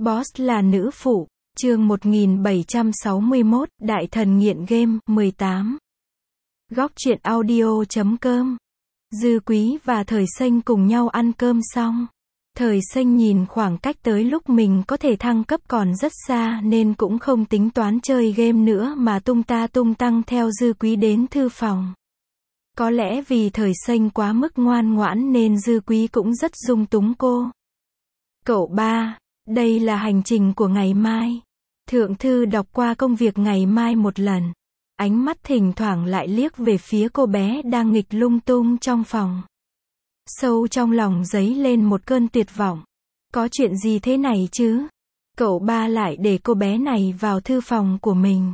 Boss là nữ phụ, chương 1761, Đại thần nghiện game, 18. Góc truyện audio.com. Dư Quý và Thời Xanh cùng nhau ăn cơm xong. Thời Xanh nhìn khoảng cách tới lúc mình có thể thăng cấp còn rất xa nên cũng không tính toán chơi game nữa mà tung ta tung tăng theo Dư Quý đến thư phòng. Có lẽ vì Thời Xanh quá mức ngoan ngoãn nên Dư Quý cũng rất dung túng cô. Cậu ba, đây là hành trình của ngày mai. Thượng thư đọc qua công việc ngày mai một lần. Ánh mắt thỉnh thoảng lại liếc về phía cô bé đang nghịch lung tung trong phòng. Sâu trong lòng dấy lên một cơn tuyệt vọng. Có chuyện gì thế này chứ? Cậu ba lại để cô bé này vào thư phòng của mình.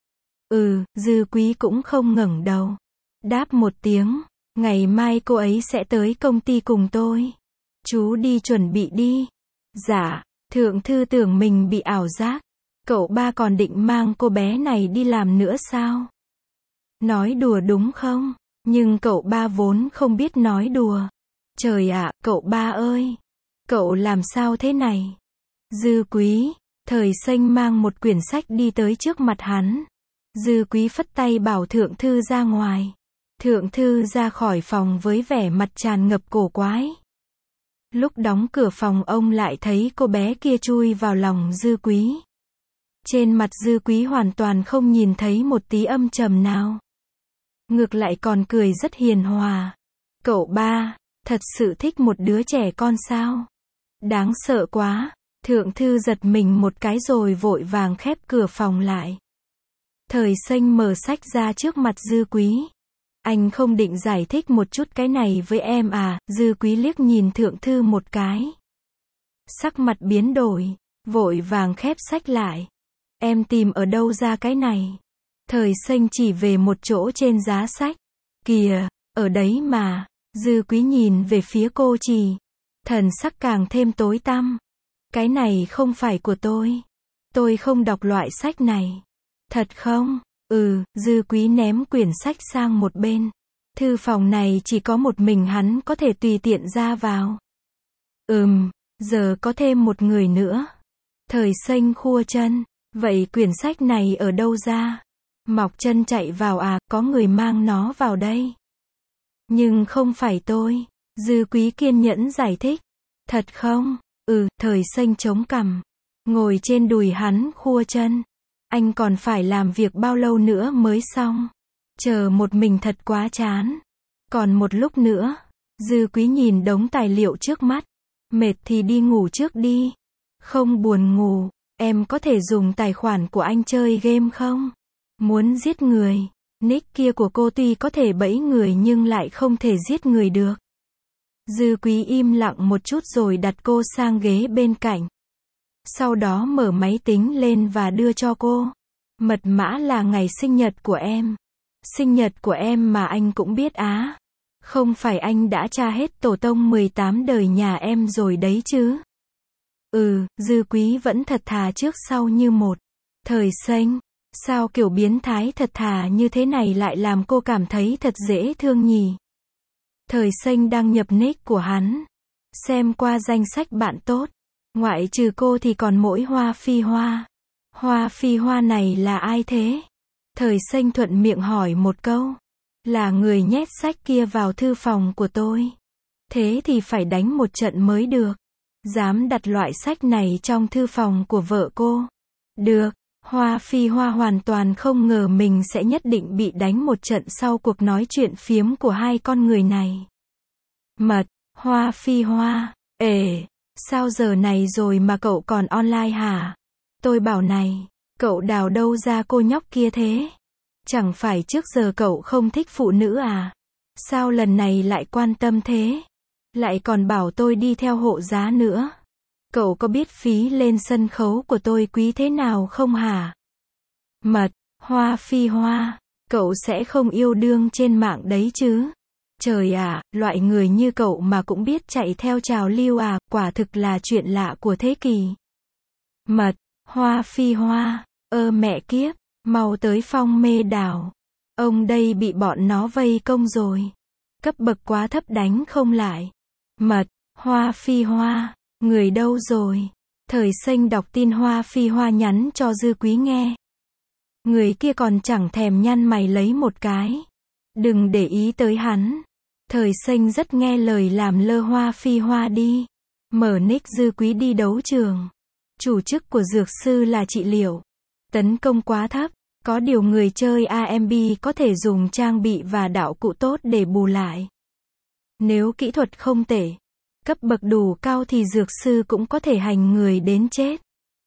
Dư Quý cũng không ngẩng đầu. Đáp một tiếng, ngày mai cô ấy sẽ tới công ty cùng tôi. Chú đi chuẩn bị đi. Dạ, thượng thư tưởng mình bị ảo giác. Cậu ba còn định mang cô bé này đi làm nữa sao? Nói đùa đúng không? Nhưng cậu ba vốn không biết nói đùa. Trời ạ, cậu ba ơi! Cậu làm sao thế này? Dư Quý, Thời Xanh mang một quyển sách đi tới trước mặt hắn. Dư Quý phất tay bảo thượng thư ra ngoài. Thượng thư ra khỏi phòng với vẻ mặt tràn ngập cổ quái. Lúc đóng cửa phòng ông lại thấy cô bé kia chui vào lòng Dư Quý. Trên mặt Dư Quý hoàn toàn không nhìn thấy một tí âm trầm nào. Ngược lại còn cười rất hiền hòa. Cậu ba, thật sự thích một đứa trẻ con sao? Đáng sợ quá. Thượng thư giật mình một cái rồi vội vàng khép cửa phòng lại. Thời Xanh mở sách ra trước mặt Dư Quý. Anh không định giải thích một chút cái này với em à? Dư Quý liếc nhìn thượng thư một cái. Sắc mặt biến đổi, vội vàng khép sách lại. Em tìm ở đâu ra cái này? Thời Xanh chỉ về một chỗ trên giá sách. Kìa, ở đấy mà. Dư Quý nhìn về phía cô chỉ. Thần sắc càng thêm tối tăm. Cái này không phải của tôi. Tôi không đọc loại sách này. Thật không? Dư Quý ném quyển sách sang một bên. Thư phòng này chỉ có một mình hắn có thể tùy tiện ra vào. Giờ có thêm một người nữa. Thời Xanh khua chân. Vậy quyển sách này ở đâu ra? Mọc chân chạy vào à, có người mang nó vào đây. Nhưng không phải tôi. Dư Quý kiên nhẫn giải thích. Thật không? Thời Xanh chống cằm. Ngồi trên đùi hắn khua chân. Anh còn phải làm việc bao lâu nữa mới xong? Chờ một mình thật quá chán. Còn một lúc nữa. Dư Quý nhìn đống tài liệu trước mắt. Mệt thì đi ngủ trước đi. Không buồn ngủ. Em có thể dùng tài khoản của anh chơi game không? Muốn giết người. Nick kia của cô tuy có thể bẫy người nhưng lại không thể giết người được. Dư Quý im lặng một chút rồi đặt cô sang ghế bên cạnh. Sau đó mở máy tính lên và đưa cho cô. Mật mã là ngày sinh nhật của em. Sinh nhật của em mà anh cũng biết á. Không phải anh đã tra hết tổ tông 18 đời nhà em rồi đấy chứ? Dư Quý vẫn thật thà trước sau như một. Thời Xanh, sao kiểu biến thái thật thà như thế này lại làm cô cảm thấy thật dễ thương nhỉ? Thời Xanh đăng nhập nick của hắn. Xem qua danh sách bạn tốt. Ngoại trừ cô thì còn mỗi Hoa Phi Hoa. Hoa Phi Hoa này là ai thế? Thời Xanh thuận miệng hỏi một câu. Là người nhét sách kia vào thư phòng của tôi. Thế thì phải đánh một trận mới được. Dám đặt loại sách này trong thư phòng của vợ cô. Được. Hoa Phi Hoa hoàn toàn không ngờ mình sẽ nhất định bị đánh một trận sau cuộc nói chuyện phiếm của hai con người này. Mật, Hoa Phi Hoa, sao giờ này rồi mà cậu còn online hả? Tôi bảo này, cậu đào đâu ra cô nhóc kia thế? Chẳng phải trước giờ cậu không thích phụ nữ à? Sao lần này lại quan tâm thế? Lại còn bảo tôi đi theo hộ giá nữa. Cậu có biết phí lên sân khấu của tôi quý thế nào không hả? Mật, Hoa Phi Hoa, cậu sẽ không yêu đương trên mạng đấy chứ? Trời ạ, loại người như cậu mà cũng biết chạy theo trào lưu à, quả thực là chuyện lạ của thế kỷ. Mật, Hoa Phi Hoa, mẹ kiếp, mau tới Phong Mê Đảo. Ông đây bị bọn nó vây công rồi. Cấp bậc quá thấp đánh không lại. Mật, Hoa Phi Hoa, người đâu rồi? Thời Xanh đọc tin Hoa Phi Hoa nhắn cho Dư Quý nghe. Người kia còn chẳng thèm nhăn mày lấy một cái. Đừng để ý tới hắn. Thời Xanh rất nghe lời làm lơ Hoa Phi Hoa đi. Mở nick Dư Quý đi đấu trường. Chủ chức của dược sư là trị liệu. Tấn công quá thấp. Có điều người chơi AMB có thể dùng trang bị và đạo cụ tốt để bù lại. Nếu kỹ thuật không tệ, cấp bậc đủ cao thì dược sư cũng có thể hành người đến chết.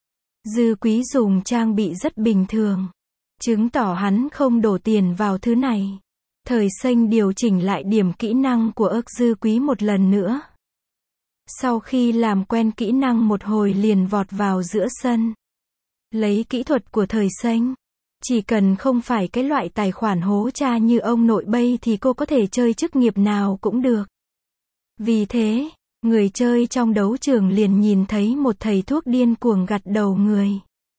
Dư Quý dùng trang bị rất bình thường, chứng tỏ hắn không đổ tiền vào thứ này. Thời Xanh điều chỉnh lại điểm kỹ năng của Dư Quý một lần nữa. Sau khi làm quen kỹ năng một hồi liền vọt vào giữa sân. Lấy kỹ thuật của Thời Xanh, chỉ cần không phải cái loại tài khoản hố cha như ông nội Bay thì cô có thể chơi chức nghiệp nào cũng được. Vì thế, người chơi trong đấu trường liền nhìn thấy một thầy thuốc điên cuồng gặt đầu người.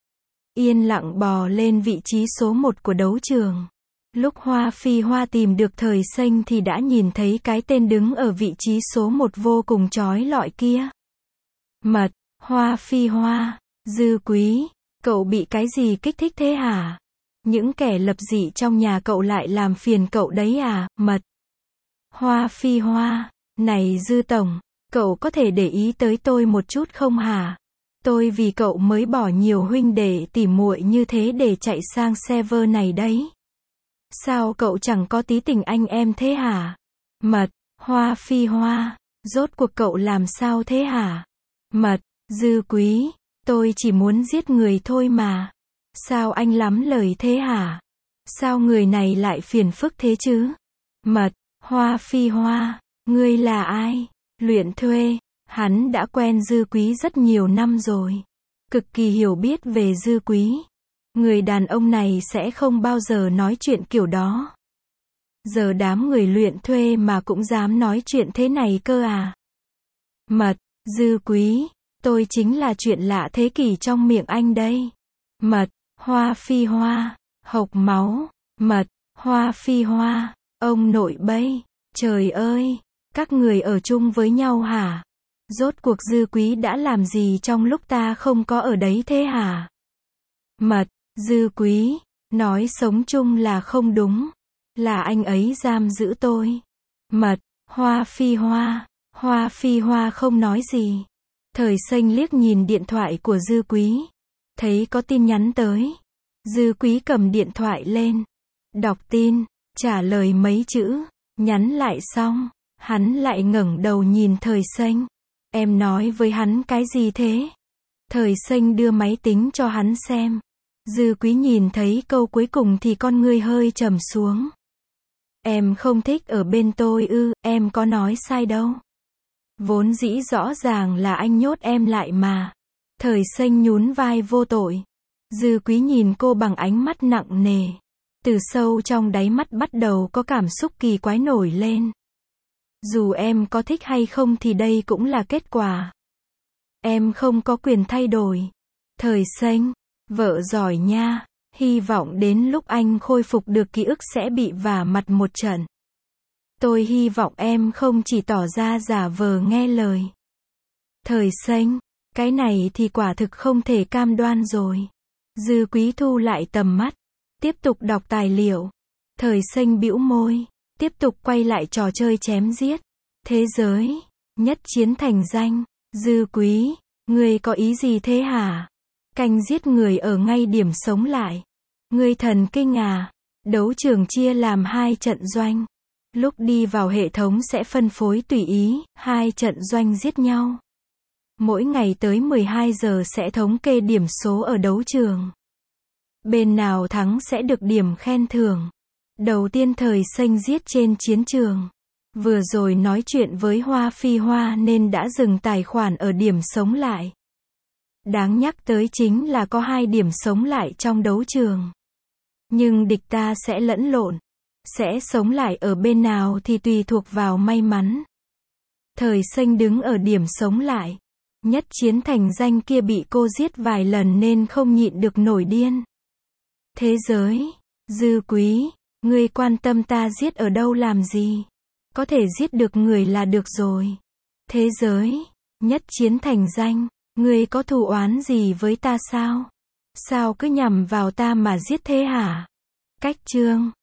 Yên lặng bò lên vị trí số 1 của đấu trường. Lúc Hoa Phi Hoa tìm được Thời Xanh thì đã nhìn thấy cái tên đứng ở vị trí số 1 vô cùng chói lọi kia. Mật, Hoa Phi Hoa, Dư Quý, cậu bị cái gì kích thích thế hả? Những kẻ lập dị trong nhà cậu lại làm phiền cậu đấy à? Mật, Hoa Phi Hoa, này Dư Tổng, cậu có thể để ý tới tôi một chút không hả? Tôi vì cậu mới bỏ nhiều huynh đệ tỉ muội như thế để chạy sang server này đấy. Sao cậu chẳng có tí tình anh em thế hả? Mật, Hoa Phi Hoa, rốt cuộc cậu làm sao thế hả? Mật, Dư Quý, tôi chỉ muốn giết người thôi mà. Sao anh lắm lời thế hả? Sao người này lại phiền phức thế chứ? Mật, Hoa Phi Hoa, ngươi là ai? Luyện thuê, hắn đã quen Dư Quý rất nhiều năm rồi. Cực kỳ hiểu biết về Dư Quý. Người đàn ông này sẽ không bao giờ nói chuyện kiểu đó. Giờ đám người luyện thuê mà cũng dám nói chuyện thế này cơ à? Mật, Dư Quý, tôi chính là chuyện lạ thế kỷ trong miệng anh đây. Mật, Hoa Phi Hoa, hộc máu. Mật, Hoa Phi Hoa, ông nội Bay, trời ơi, các người ở chung với nhau hả? Rốt cuộc Dư Quý đã làm gì trong lúc ta không có ở đấy thế hả? Mật, Dư Quý, nói sống chung là không đúng, là anh ấy giam giữ tôi. Mật, Hoa Phi Hoa không nói gì. Thời Xanh liếc nhìn điện thoại của Dư Quý, thấy có tin nhắn tới. Dư Quý cầm điện thoại lên, đọc tin, trả lời mấy chữ, nhắn lại xong, hắn lại ngẩng đầu nhìn Thời Xanh. Em nói với hắn cái gì thế? Thời Xanh đưa máy tính cho hắn xem. Dư Quý nhìn thấy câu cuối cùng thì con ngươi hơi trầm xuống. Em không thích ở bên tôi ư? Em có nói sai đâu. Vốn dĩ rõ ràng là anh nhốt em lại mà. Thời Xanh nhún vai vô tội. Dư Quý nhìn cô bằng ánh mắt nặng nề. Từ sâu trong đáy mắt bắt đầu có cảm xúc kỳ quái nổi lên. Dù em có thích hay không thì đây cũng là kết quả. Em không có quyền thay đổi. Thời Xanh, vợ giỏi nha. Hy vọng đến lúc anh khôi phục được ký ức sẽ bị vả mặt một trận. Tôi hy vọng em không chỉ tỏ ra giả vờ nghe lời. Thời Xanh, cái này thì quả thực không thể cam đoan rồi. Dư Quý thu lại tầm mắt, tiếp tục đọc tài liệu. Thời Xanh bĩu môi, tiếp tục quay lại trò chơi chém giết. Thế giới, nhất chiến thành danh. Dư Quý, ngươi có ý gì thế hả? Canh giết người ở ngay điểm sống lại. Ngươi thần kinh à? Đấu trường chia làm 2 trận doanh. Lúc đi vào hệ thống sẽ phân phối tùy ý, 2 trận doanh giết nhau. Mỗi ngày tới 12 giờ sẽ thống kê điểm số ở đấu trường. Bên nào thắng sẽ được điểm khen thưởng. Đầu tiên Thời Xanh giết trên chiến trường. Vừa rồi nói chuyện với Hoa Phi Hoa nên đã dừng tài khoản ở điểm sống lại. Đáng nhắc tới chính là có 2 điểm sống lại trong đấu trường. Nhưng địch ta sẽ lẫn lộn. Sẽ sống lại ở bên nào thì tùy thuộc vào may mắn. Thời Xanh đứng ở điểm sống lại. Nhất chiến thành danh kia bị cô giết vài lần nên không nhịn được nổi điên. Thế giới, Dư Quý, ngươi quan tâm ta giết ở đâu làm gì? Có thể giết được người là được rồi. Thế giới, nhất chiến thành danh, Ngươi có thù oán gì với ta sao? Sao cứ nhằm vào ta mà giết thế hả? Cách chương